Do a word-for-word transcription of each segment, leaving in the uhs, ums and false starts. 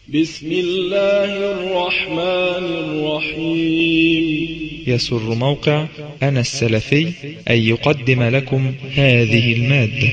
بسم الله الرحمن الرحيم. يسر موقع أنا السلفي أن يقدم لكم هذه المادة.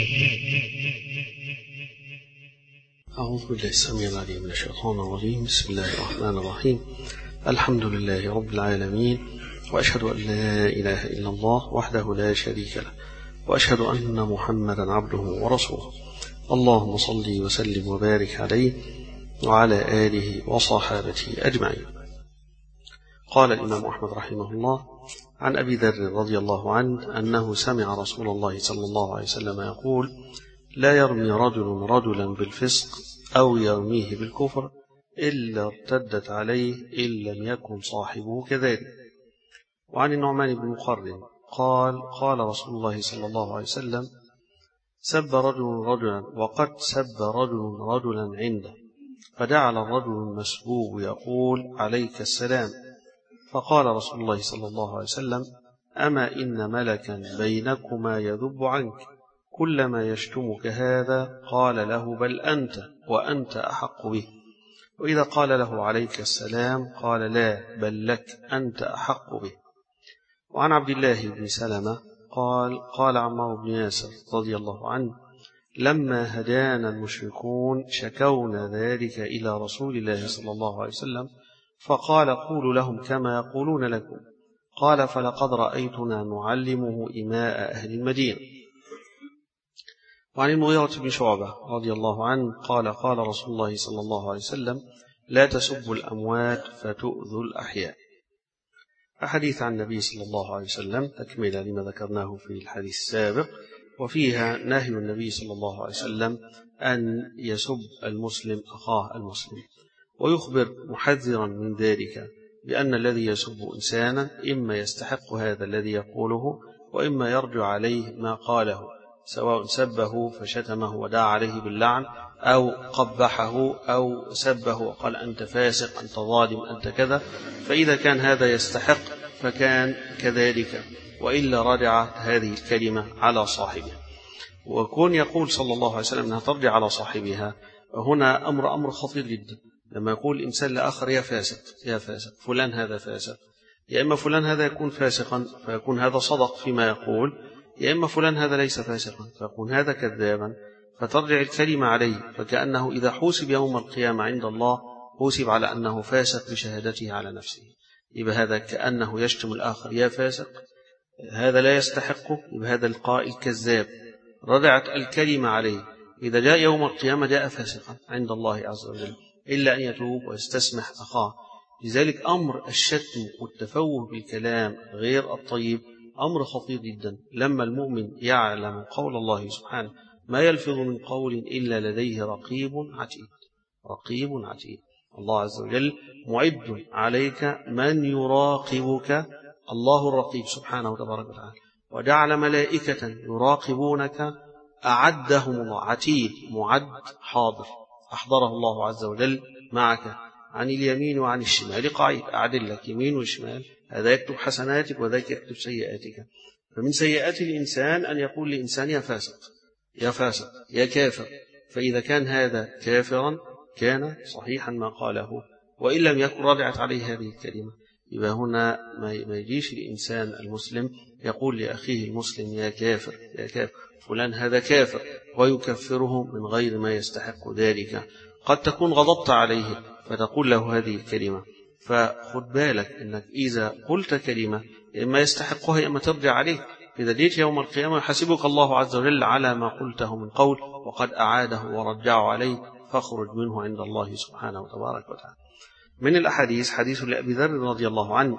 أعوذ بالله السميع العليم من الشيطان الرجيم. بسم الله الرحمن الرحيم. الحمد لله رب العالمين، وأشهد أن لا إله إلا الله وحده لا شريك له، وأشهد أن محمدا عبده ورسوله. اللهم صل وسلم وبارك عليه وعلى آله وصحابته أجمعين. قال الإمام أحمد رحمه الله عن أبي ذر رضي الله عنه أنه سمع رسول الله صلى الله عليه وسلم يقول: لا يرمي رجل رجلا بالفسق أو يرميه بالكفر إلا ارتدت عليه إن لم يكن صاحبه كذلك. وعن النعمان بن مقرن قال: قال رسول الله صلى الله عليه وسلم: سب رجل رجلا وقد سب رجل رجلا عنده، فجعل الرجل المسبوب يقول: عليك السلام. فقال رسول الله صلى الله عليه وسلم: أما إن ملكا بينكما يذب عنك، كلما يشتمك هذا قال له: بل أنت وأنت أحق به. وإذا قال له: عليك السلام، قال: لا، بل لك، أنت أحق به. وعن عبد الله بن سلمة قال: قال عمار بن ياسر رضي الله عنه: لما هدانا المشركون شكونا ذلك إلى رسول الله صلى الله عليه وسلم، فقال: قولوا لهم كما يقولون لكم. قال: فلقد رأيتنا نعلمه إماء أهل المدينة. وعن المغيرة بن شعبة رضي الله عنه قال: قال رسول الله صلى الله عليه وسلم: لا تسبوا الأموات فتؤذوا الأحياء. أحاديث عن النبي صلى الله عليه وسلم تكملة لما ذكرناه في الحديث السابق، وفيها نهي النبي صلى الله عليه وسلم أن يسب المسلم أخاه المسلم، ويخبر محذرا من ذلك بأن الذي يسب إنسانا إما يستحق هذا الذي يقوله، وإما يرجع عليه ما قاله، سواء سبه فشتمه ودعا عليه باللعن، أو قبحه، أو سبه وقال: أنت فاسق، أنت ظالم، أنت كذا. فإذا كان هذا يستحق فكان كذلك، وإلا رجعت هذه الكلمة على صاحبها. وكون يقول صلى الله عليه وسلم أنها ترجع على صاحبها، هنا أمر أمر خطير جدا. لما يقول الإنسان لآخر: يا فاسق، يا فاسق، فلان هذا فاسق، يا إما فلان هذا يكون فاسقا فيكون هذا صدق فيما يقول، يا إما فلان هذا ليس فاسقا فيكون هذا كذابا، فترجع الكلمة عليه، فكأنه إذا حوسب يوم القيامة عند الله حوسب على أنه فاسق بشهادته على نفسه. يبقى هذا كأنه يشتم الآخر: يا فاسق، هذا لا يستحقه، يبقى هذا القائل كذاب، رجعت الكلمة عليه. إذا جاء يوم القيامة جاء فاسقا عند الله عز وجل، إلا أن يتوب ويستسمح أخاه. لذلك أمر الشتم والتفوه بالكلام غير الطيب أمر خطير جدا. لما المؤمن يعلم قول الله سبحانه: ما يلفظ من قول إلا لديه رقيب عتيد، رقيب عتيد. الله عز وجل معد عليك من يراقبك، الله الرقيب سبحانه وتبارك وتعالى، وجعل ملائكة يراقبونك أعدهم الله، عتيد، معد، حاضر، أحضره الله عز وجل معك عن اليمين وعن الشمال قعيد، أعدل لك يمين وشمال، هذا يكتب حسناتك وذاك يكتب سيئاتك. فمن سيئات الإنسان أن يقول لإنسان: يا فاسق، يا فاسق، يا كافر. فإذا كان هذا كافرا كان صحيحا ما قاله، وإن لم يكن رجعت عليه هذه الكلمة. يبقى هنا ما يجيش الإنسان المسلم يقول لأخيه المسلم: يا كافر، يا كافر، فلان هذا كافر، ويكفره من غير ما يستحق ذلك. قد تكون غضبت عليه فتقول له هذه الكلمة، فخد بالك أنك إذا قلت كلمة إما يستحقها إما ترجع عليه. إذا جيت يوم القيامة يحاسبك الله عز وجل على ما قلته من قول وقد أعاده ورجعه عليه، فاخرج منه عند الله سبحانه وتبارك وتعالى. من الأحاديث حديث لأبي ذر رضي الله عنه: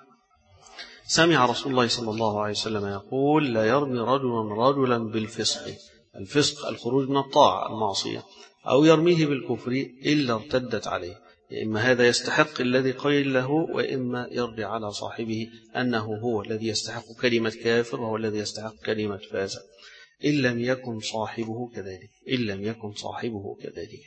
سمع رسول الله صلى الله عليه وسلم يقول: لا يرمي رجل رجلا بالفسق، الفسق الخروج من الطاعة المعصية، أو يرميه بالكفر إلا ارتدت عليه. إما هذا يستحق الذي قيل له، وإما يرجع على صاحبه أنه هو الذي يستحق كلمة كافر وهو الذي يستحق كلمة فاسق، إن لم يكن صاحبه كذلك، إن لم يكن صاحبه كذلك.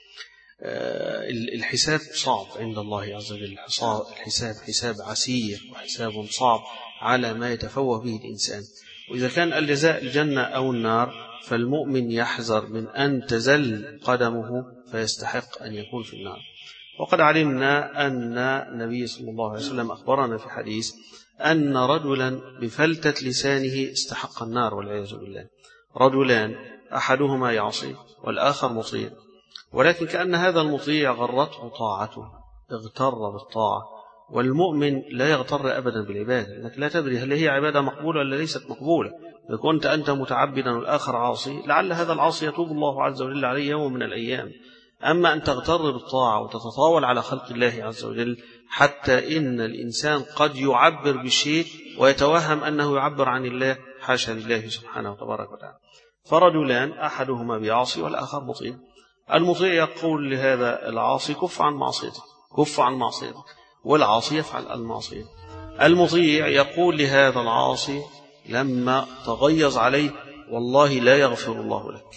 الحساب صعب عند الله عز وجل، الحساب حساب عسير وحساب صعب على ما يتفوه به الإنسان. وإذا كان الجزاء الجنة أو النار، فالمؤمن يحذر من أن تزل قدمه فيستحق أن يكون في النار. وقد علمنا أن النبي صلى الله عليه وسلم أخبرنا في حديث أن رجلا بفلتة لسانه استحق النار والعياذ بالله. رجلان أحدهما يعصي والآخر مطيع، ولكن كأن هذا المطيع غرته طاعته، اغتر بالطاعة. والمؤمن لا يغتر أبدا بالعبادة، إنك لا تدري هل هي عبادة مقبولة ولا ليست مقبولة. إذا كنت أنت متعبدا والآخر عاصي، لعل هذا العاصي يتوب الله عز وجل عليه يوم من الأيام. أما أن تغتر بالطاعة وتتطاول على خلق الله عز وجل، حتى إن الإنسان قد يعبر بالشيء ويتوهم أنه يعبر عن الله، حاشا لله سبحانه وتبارك وتعالى. فرجلان أحدهما بيعصي والآخر مطيع. المطيع يقول لهذا العاصي كف عن معصيتك، كف عن معصيتك، والعاصي يفعل المعصية. المطيع يقول لهذا العاصي لما تغيظ عليه والله لا يغفر الله لك.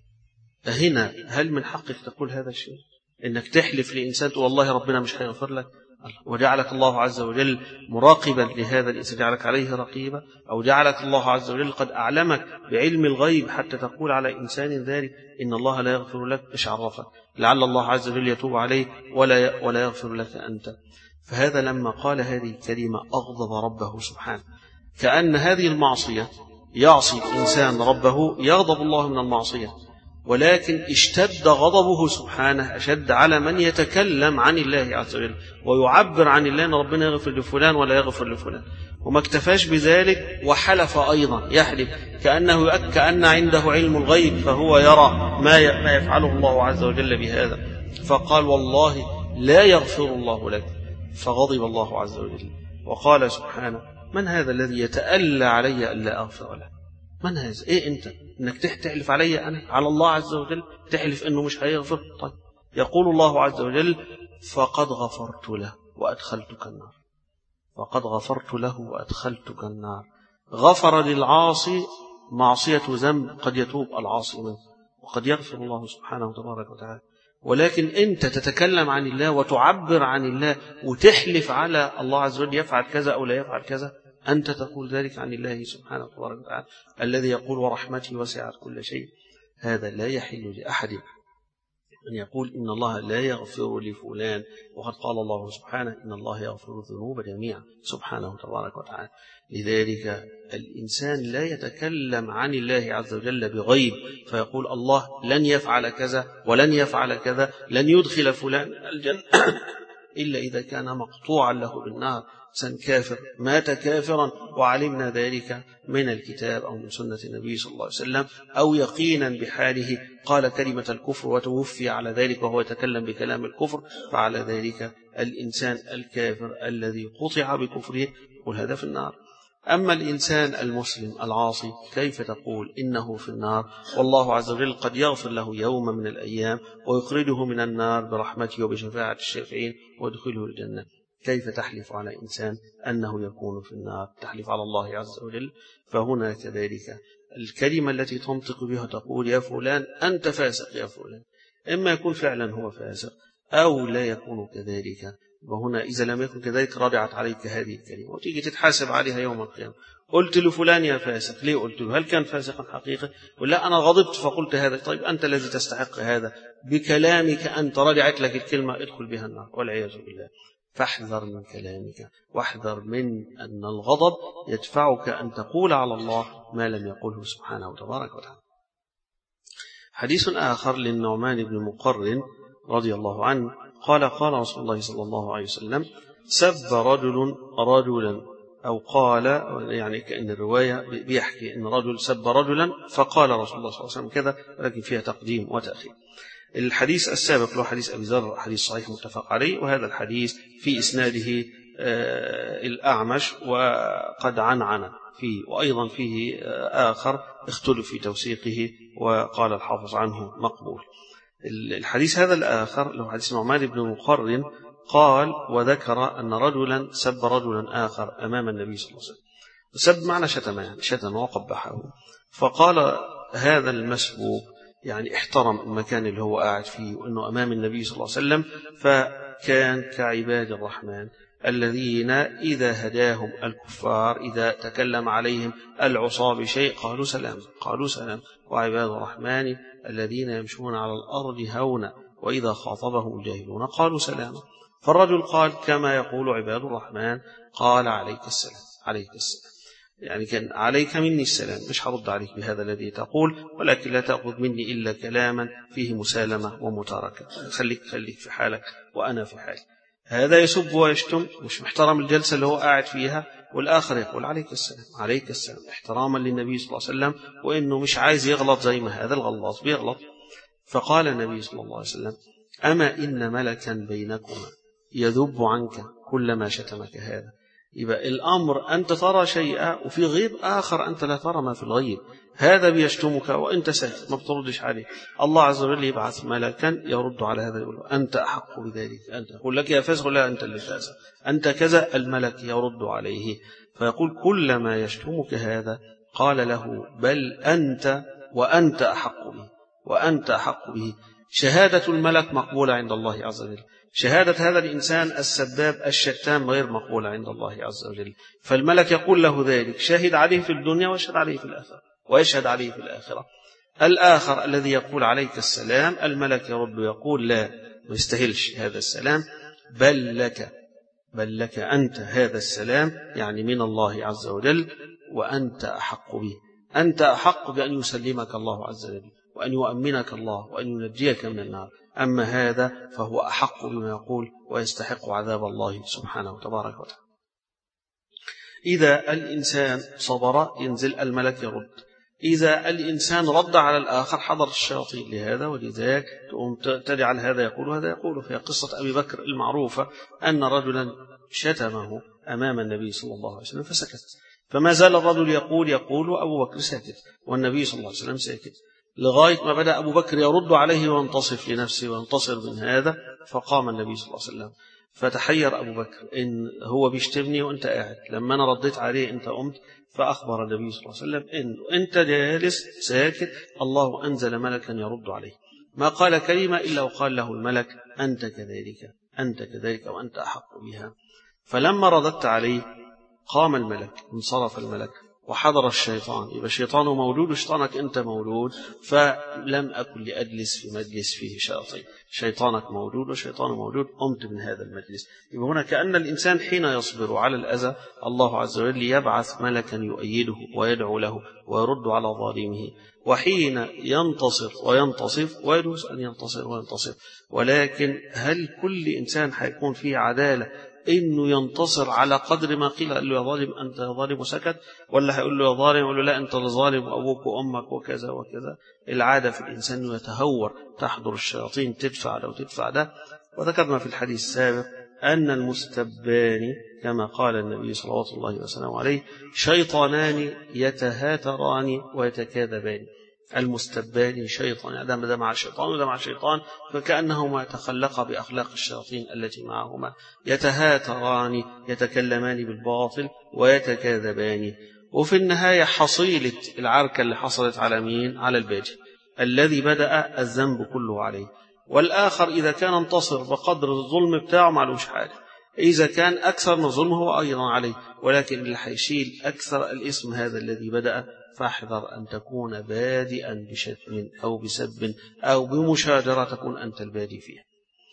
هنا هل من حقك تقول هذا الشيء؟ إنك تحلف لإنسان والله ربنا مش هيغفر لك، وجعلك الله عز وجل مراقبا لهذا الإنسان، جعلك عليه رقيبا، أو جعلك الله عز وجل قد أعلمك بعلم الغيب حتى تقول على إنسان ذلك إن الله لا يغفر لك، إيش عرفك؟ لعل الله عز وجل يتوب عليه ولا ولا يغفر لك أنت. فهذا لما قال هذه الكلمة أغضب ربه سبحانه، كأن هذه المعصية يعصي الإنسان ربه يغضب الله من المعصية، ولكن اشتد غضبه سبحانه أشد على من يتكلم عن الله عز وجل ويعبر عن الله أن ربنا يغفر لفلان ولا يغفر لفلان. وما اكتفاش بذلك وحلف أيضا، يحلف كأنه كأن عنده علم الغيب فهو يرى ما ما يفعله الله عز وجل بهذا، فقال والله لا يغفر الله لك. فغضب الله عز وجل وقال سبحانه من هذا الذي يتألى علي ألا أغفر له؟ من هذا؟ إيه أنت إنك تحلف علي أنا على الله عز وجل، تحلف إنه مش هيغفر؟ طيب يقول الله عز وجل فقد غفرت له وأدخلتك النار، فقد غفرت له وأدخلتك النار. غفر للعاصي معصية ذنب قد يتوب العاصي منه وقد يغفر الله سبحانه وتبارك وتعالى، ولكن أنت تتكلم عن الله وتعبر عن الله وتحلف على الله عز وجل يفعل كذا أو لا يفعل كذا، أنت تقول ذلك عن الله سبحانه وتبارك وتعالى الذي يقول ورحمتي وسعت كل شيء. هذا لا يحل لأحد أن يقول إن الله لا يغفر لفلان، وقد قال الله سبحانه إن الله يغفر الذنوب جميعا سبحانه وتبارك وتعالى. لذلك الإنسان لا يتكلم عن الله عز وجل بغيب فيقول الله لن يفعل كذا ولن يفعل كذا، لن يدخل فلان الجنة إلا إذا كان مقطوعا له بالنار، إنسان كافر مات كافرا وعلمنا ذلك من الكتاب أو من سنة النبي صلى الله عليه وسلم، أو يقينا بحاله قال كلمة الكفر وتوفي على ذلك وهو يتكلم بكلام الكفر، فعلى ذلك الإنسان الكافر الذي قطع بكفره يقول هذا في النار. أما الإنسان المسلم العاصي كيف تقول إنه في النار والله عز وجل قد يغفر له يوم من الأيام ويخرجه من النار برحمته وبشفاعة الشافعين ويدخله الجنة؟ كيف تحلف على إنسان أنه يكون في النار؟ تحلف على الله عز وجل. فهنا كذلك الكلمة التي تنطق بها تقول يا فلان أنت فاسق يا فلان، إما يكون فعلا هو فاسق أو لا يكون كذلك. وهنا إذا لم يكن كذلك رجعت عليك هذه الكلمة وتيجي تتحاسب عليها يوم القيامة. قلت لفلان يا فاسق، ليه قلت له؟ هل كان فاسقا حقيقة ولا أنا غضبت فقلت هذا؟ طيب أنت الذي تستحق هذا بكلامك، أنت رجعت لك الكلمة ادخل بها النار والعياذ بالله. فاحذر من كلامك واحذر من أن الغضب يدفعك أن تقول على الله ما لم يقله سبحانه وتبارك وتعالى. حديث آخر للنعمان بن مقرن رضي الله عنه قال قال رسول الله صلى الله عليه وسلم سب رجل رجلا، أو قال يعني كأن الرواية بيحكي أن رجل سب رجلا فقال رسول الله صلى الله عليه وسلم كذا، ولكن فيها تقديم وتأخير. الحديث السابق له حديث أبي ذر حديث صحيح متفق عليه، وهذا الحديث في إسناده الأعمش وقد عنعن فيه، وأيضا فيه آخر اختلف في توثيقه وقال الحافظ عنه مقبول. الحديث هذا الآخر له حديث نعمان بن مقرن قال وذكر أن رجلا سب رجلا آخر أمام النبي صلى الله عليه وسلم. سب معنى شتم، يعني شتم وقبحه. فقال هذا المسبوب يعني احترم المكان اللي هو قاعد فيه وأنه أمام النبي صلى الله عليه وسلم، فكان كعباد الرحمن الذين إذا هداهم الكفار إذا تكلم عليهم العصاة بشيء قالوا سلام قالوا سلام، وعباد الرحمن الذين يمشون على الأرض هونا وإذا خاطبهم الجاهلون قالوا سلاما. فالرجل قال كما يقول عباد الرحمن، قال عليك السلام عليك السلام، يعني كان عليك مني السلام، مش هرد عليك بهذا الذي تقول، ولكن لا تأخذ مني إلا كلاما فيه مسالمة ومتاركة، خليك خليك في حالك وأنا في حالي. هذا يسب ويشتم، مش محترم الجلسة اللي هو قاعد فيها، والآخر يقول عليك السلام عليك السلام، احتراما للنبي صلى الله عليه وسلم، وإنه مش عايز يغلط زي ما هذا الغلاط بيغلط. فقال النبي صلى الله عليه وسلم: أما إن ملكا بينكما يذب عنك كلما شتمك هذا. يبقى الأمر أنت ترى شيئا وفي غيب آخر أنت لا ترى ما في الغيب، هذا بيشتمك وأنت ساكت ما بتردش عليه، الله عز وجل يبعث ملكا يرد على هذا، يقول أنت أحق بذلك، أنت يقول لك يا فاسق، لا أنت اللي فاسق، أنت كذا، الملك يرد عليه فيقول كلما يشتمك هذا قال له بل أنت وأنت أحق به وأنت أحق به. شهادة الملك مقبولة عند الله عز وجل، شهادة هذا الإنسان السباب الشتام غير مقبولة عند الله عز وجل. فالملك يقول له ذلك، شهد عليه في الدنيا ويشهد عليه في الآخرة ويشهد عليه في الآخرة. الآخر الذي يقول عليك السلام، الملك يرد يقول لا، ما يستاهلش هذا السلام، بل لك بل لك أنت هذا السلام، يعني من الله عز وجل، وأنت أحق به، أنت أحق بأن يسلمك الله عز وجل وأن يؤمنك الله وأن ينجيك من النار. أما هذا فهو أحق بما يقول ويستحق عذاب الله سبحانه وتبارك وتعالى. إذا الإنسان صبر ينزل الملك يرد، إذا الإنسان رد على الآخر حضر الشياطين لهذا، ولذلك تجعل هذا يقول وهذا يقول. في قصة أبي بكر المعروفة أن رجلا شتمه أمام النبي صلى الله عليه وسلم فسكت، فما زال الرجل يقول يقول وأبو بكر ساكت والنبي صلى الله عليه وسلم ساكت، لغاية ما بدأ أبو بكر يرد عليه وينتصف لنفسه وينتصر من هذا. فقام النبي صلى الله عليه وسلم فتحير أبو بكر، إن هو بيشتمني وأنت قاعد، لما أنا رديت عليه أنت قمت. فأخبر النبي صلى الله عليه وسلم إن أنت جالس ساكت، الله أنزل ملكا يرد عليه، ما قال كلمة إلا وقال له الملك أنت كذلك أنت كذلك وأنت أحق بها. فلما رددت عليه قام الملك، انصرف الملك وحضر الشيطان، يبقى الشيطان موجود وشيطانك أنت موجود، فلم أكن لأجلس في مجلس فيه شياطين، شيطانك موجود وشيطانه موجود، قمت من هذا المجلس. يبقى هنا كأن الإنسان حين يصبر على الأذى الله عز وجل يبعث ملكا يؤيده ويدعو له ويرد على ظالمه، وحين ينتصر وينتصف ويجوز أن ينتصر وينتصف. ولكن هل كل إنسان حيكون فيه عدالة إنه ينتصر على قدر ما قيل قال له يا ظالم أنت يا ظالم وسكت، ولا هيقول له يا ظالم يقول له لا أنت الظالم وأبوك وأمك وكذا وكذا؟ العادة في الإنسان أنه يتهور، تحضر الشياطين تدفع ده وتدفع ده. وذكرنا في الحديث السابق أن المستبان كما قال النبي صلى الله عليه وسلم عليه شيطانان يتهاتران ويتكاذبان. المستبان شيطان، يعني ده مع الشيطان وده مع الشيطان، فكأنهما يتخلقا بأخلاق الشياطين التي معهما، يتهاتران يتكلمان بالباطل ويتكاذبان. وفي النهاية حصيلة العركة اللي حصلت على مين؟ على الباجي الذي بدأ الذنب كله عليه، والآخر إذا كان انتصر بقدر الظلم بتاعه معلوش حاجة، إذا كان أكثر من الظلم هو أيضا عليه، ولكن اللي حيشيل أكثر الاسم هذا الذي بدأ. فاحذر أن تكون بادئا بشتم أو بسب أو بمشاجرة تكون أنت البادي فيها.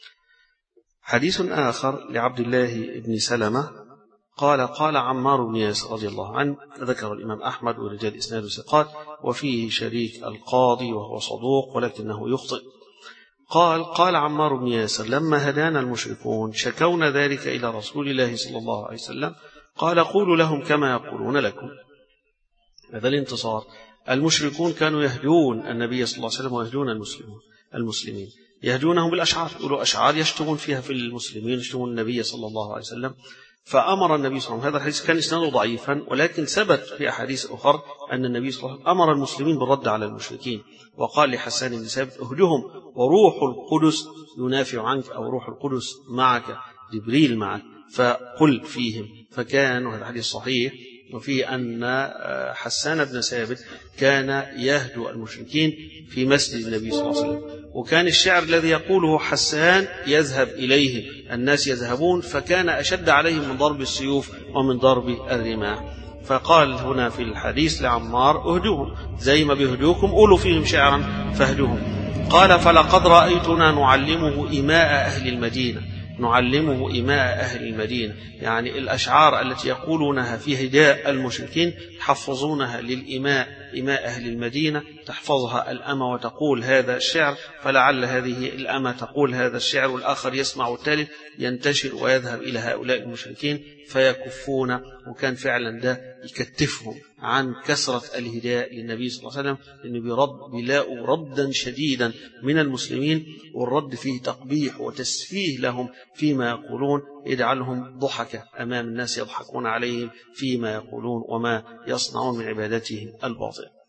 حديث آخر لعبد الله بن سلمة قال قال عمار بن ياسر رضي الله عنه، ذكر الإمام أحمد ورجال إسناد ثقات، وفيه شريك القاضي وهو صدوق ولكنه يخطئ. قال قال عمار بن ياسر لما هدانا المشركون شكونا ذلك إلى رسول الله صلى الله عليه وسلم، قال قولوا لهم كما يقولون لكم. هذا الانتصار. المشركون كانوا يهجون النبي صلى الله عليه وسلم ويهجون المسلمون المسلمين يهجونهم بالأشعار، يقولوا أشعار يشتمون فيها في المسلمين، يشتمون النبي صلى الله عليه وسلم. فأمر النبي صلى الله عليه وسلم، هذا الحديث كان إسناده ضعيفا ولكن ثبت في أحاديث أخرى أن النبي صلى الله عليه وسلم أمر المسلمين بالرد على المشركين، وقال لحسان بن ثابت اهجهم وروح القدس ينافع عنك، أو روح القدس معك، جبريل معك، فقل فيهم. فكان، وهذا حديث صحيح، وفيه أن حسان بن ثابت كان يهجو المشركين في مسجد النبي صلى الله عليه وسلم، وكان الشعر الذي يقوله حسان يذهب إليهم، الناس يذهبون، فكان أشد عليهم من ضرب السيوف ومن ضرب الرماح. فقال هنا في الحديث لعمار اهجوهم زي ما بيهجوكم، قولوا فيهم شعرا فاهجوهم. قال فلقد رأيتنا نعلمه إيماء أهل المدينة نعلمه إيماء أهل المدينة، يعني الأشعار التي يقولونها في هداء المشركين تحفظونها للإيماء، إيماء أهل المدينة، تحفظها الأمة وتقول هذا الشعر، فلعل هذه الأمة تقول هذا الشعر والآخر يسمع والثالث ينتشر ويذهب إلى هؤلاء المشركين فيكفون. وكان فعلا ده يكتفهم عن كثرة الهداء للنبي صلى الله عليه وسلم، لأنه بيرد بيلاقوا ردا شديدا من المسلمين، والرد فيه تقبيح وتسفيه لهم فيما يقولون، يجعلهم ضحكة أمام الناس يضحكون عليهم فيما يقولون وما يصنعون من عبادتهم الباطلة.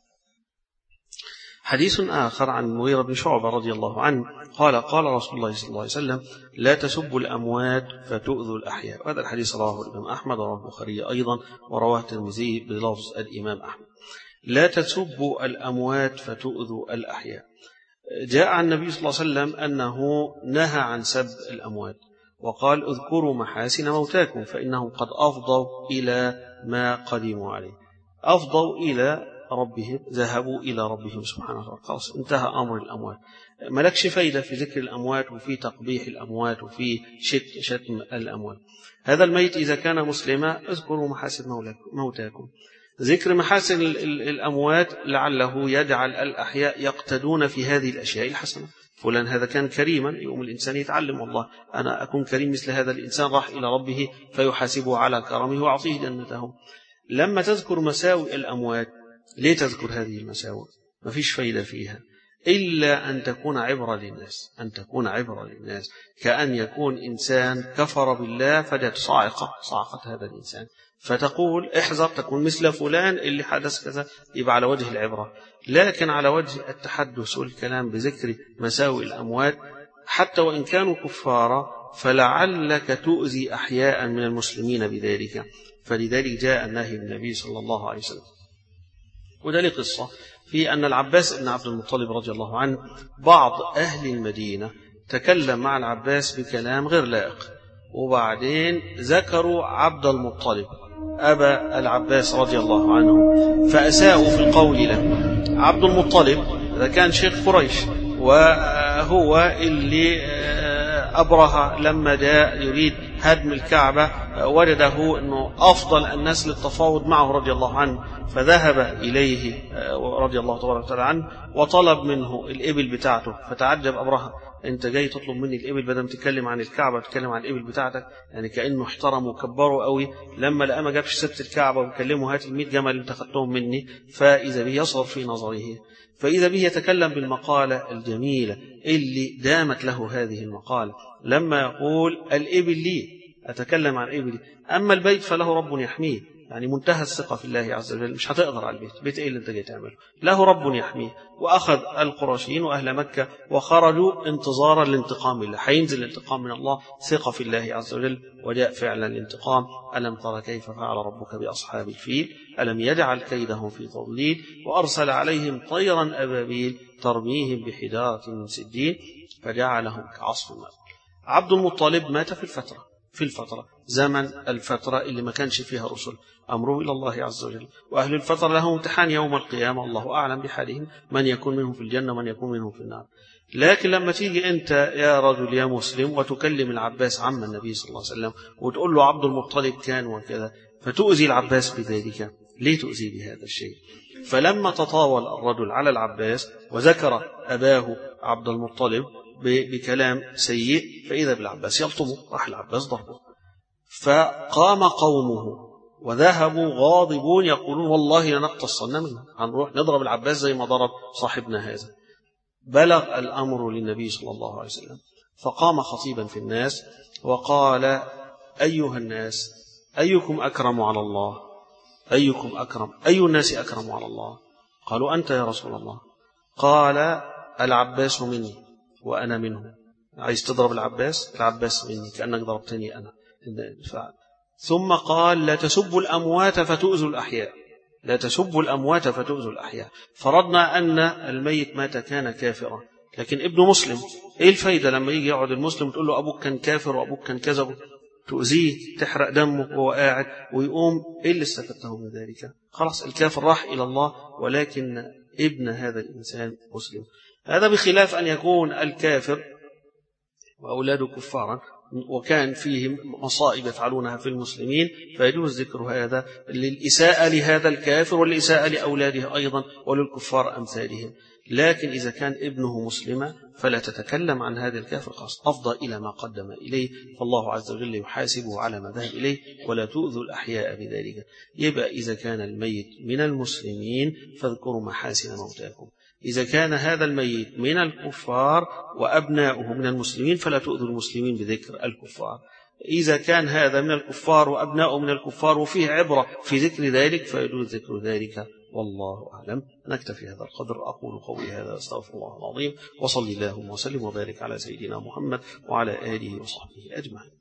حديث آخر عن المغيرة بن شعبة رضي الله عنه قال قال رسول الله صلى الله عليه وسلم لا تسبوا الأموات فتؤذوا الأحياء. وهذا الحديث رواه الإمام أحمد ورواه البخاري أيضا ورواه الترمذي بلفظ الإمام أحمد. لا تسبوا الأموات فتؤذوا الأحياء. جاء عن النبي صلى الله عليه وسلم أنه نهى عن سب الأموات وقال اذكروا محاسن موتاكم فإنهم قد أفضوا إلى ما قدموا عليه. أفضوا إلى ربهم، ذهبوا إلى ربهم سبحانه وتعالى، خلاص انتهى أمر الأموات. ملكش فايدة في ذكر الأموات وفي تقبيح الأموات وفي شتم الأموات. هذا الميت إذا كان مسلما اذكروا محاسن موتاكم. ذكر محاسن الأموات لعله يجعل الأحياء يقتدون في هذه الأشياء الحسنة. فلان هذا كان كريما، يوم الإنسان يتعلم والله أنا أكون كريم مثل هذا الإنسان، راح إلى ربه فيحاسبه على كرمه ويعطيه جنته. لما تذكر مساوئ الأموات، ليه تذكر هذه المساوئ؟ ما فيش فايدة فيها إلا أن تكون عبرة للناس، أن تكون عبرة للناس، كأن يكون إنسان كفر بالله فجأة صاعقة صاعقة هذا الإنسان فتقول احذر تكون مثل فلان اللي حدث كذا، يبقى على وجه العبرة. لكن على وجه التحدث والكلام بذكر مساوئ الأموات حتى وإن كانوا كفارا فلعلك تؤذي أحياء من المسلمين بذلك. فلذلك جاء النهي من النبي صلى الله عليه وسلم. وده قصة في أن العباس بن عبد المطلب رضي الله عنه بعض أهل المدينة تكلم مع العباس بكلام غير لائق، وبعدين ذكروا عبد المطلب أبا العباس رضي الله عنه فأساءوا في القول له. عبد المطلب هذا كان شيخ قريش، وهو اللي أبرهة لما جاء يريد هدم الكعبة وجده أنه أفضل الناس للتفاوض معه رضي الله عنه، فذهب إليه رضي الله تبارك وتعالى عنه وطلب منه الإبل بتاعته. فتعجب أبرهة، أنت جاي تطلب مني الإبل بدل ما تتكلم عن الكعبة تتكلم عن الإبل بتاعتك؟ يعني كأنه احترم وكبره قوي. لما لقى ما جابش سبت الكعبة وكلمه هات المئة جمل اللي انت خدتهم مني، فإذا به يصغر في نظره، فإذا به يتكلم بالمقالة الجميلة اللي دامت له هذه المقالة. لما يقول الإبل لي أتكلم عن إبلي، أما البيت فله رب يحميه، يعني منتهى الثقة في الله عز وجل، مش هتقدر على البيت، بيت إيه اللي أنت جاي تعمله؟ له رب يحميه. وأخذ القرشيين وأهل مكة وخرجوا انتظارا لانتقام الله، حينزل الانتقام من الله، ثقة في الله عز وجل، وجاء فعلا الانتقام. ألم تر كيف فعل ربك بأصحاب الفيل ألم يجعل كيدهم في تضليل وأرسل عليهم طيرا أبابيل ترميهم بحجارة من سجيل فجعلهم كعصف مأكول. عبد المطلب مات في الفترة في الفترة زمن الفترة اللي ما كانش فيها رسل، أمره إلى الله عز وجل، وأهل الفترة لهم امتحان يوم القيامة، الله أعلم بحالهم، من يكون منهم في الجنة ومن يكون منهم في النار. لكن لما تيجي أنت يا رجل يا مسلم وتكلم العباس عم النبي صلى الله عليه وسلم وتقول له عبد المطلب كان وكذا، فتؤذي العباس بذلك، ليه تؤذي بهذا الشيء؟ فلما تطاول الرجل على العباس وذكر أباه عبد المطلب بكلام سيء، فإذا بالعباس يلطمه، راح العباس ضربه. فقام قومه وذهبوا غاضبون يقولون والله لنقتصن منه، هنروح نضرب العباس زي ما ضرب صاحبنا هذا. بلغ الأمر للنبي صلى الله عليه وسلم، فقام خطيبا في الناس وقال أيها الناس أيكم أكرم على الله؟ أيكم أكرم؟ أي الناس أكرم على الله؟ قالوا أنت يا رسول الله. قال العباس مني وأنا منه. عايز تضرب العباس؟ العباس مني، كأنك ضربتني أنا. ثم قال لا تسبوا الأموات فتؤذوا الأحياء، لا تسبوا الأموات فتؤذوا الأحياء. فرضنا أن الميت مات كان كافرا لكن ابنه مسلم، إيه الفايدة لما يجي يقعد المسلم تقول له أبوك كان كافر وأبوك كان كذا، تؤذيه تحرق دمه وهو قاعد ويقوم، إيه اللي استفدته من ذلك؟ خلاص الكافر راح إلى الله، ولكن ابن هذا الإنسان مسلم. هذا بخلاف أن يكون الكافر وأولاده كفارا وكان فيهم مصائب يفعلونها في المسلمين، فيجوز ذكر هذا للإساءة لهذا الكافر والإساءة لأولاده أيضا وللكفار أمثالهم. لكن إذا كان ابنه مسلما فلا تتكلم عن هذا الكافر، أفضى إلى ما قدم إليه، فالله عز وجل يحاسبه على ما ذهب إليه، ولا تؤذوا الأحياء بذلك. يبقى إذا كان الميت من المسلمين فاذكروا محاسن موتاكم، إذا كان هذا الميت من الكفار وأبناؤه من المسلمين فلا تؤذوا المسلمين بذكر الكفار. إذا كان هذا من الكفار وأبناؤه من الكفار وفيه عبرة في ذكر ذلك فيجوز ذكر ذلك، والله أعلم. نكتفي هذا القدر. أقول قولي هذا أستغفر الله العظيم، وصلي اللهم وسلم وبارك على سيدنا محمد وعلى آله وصحبه أجمعين.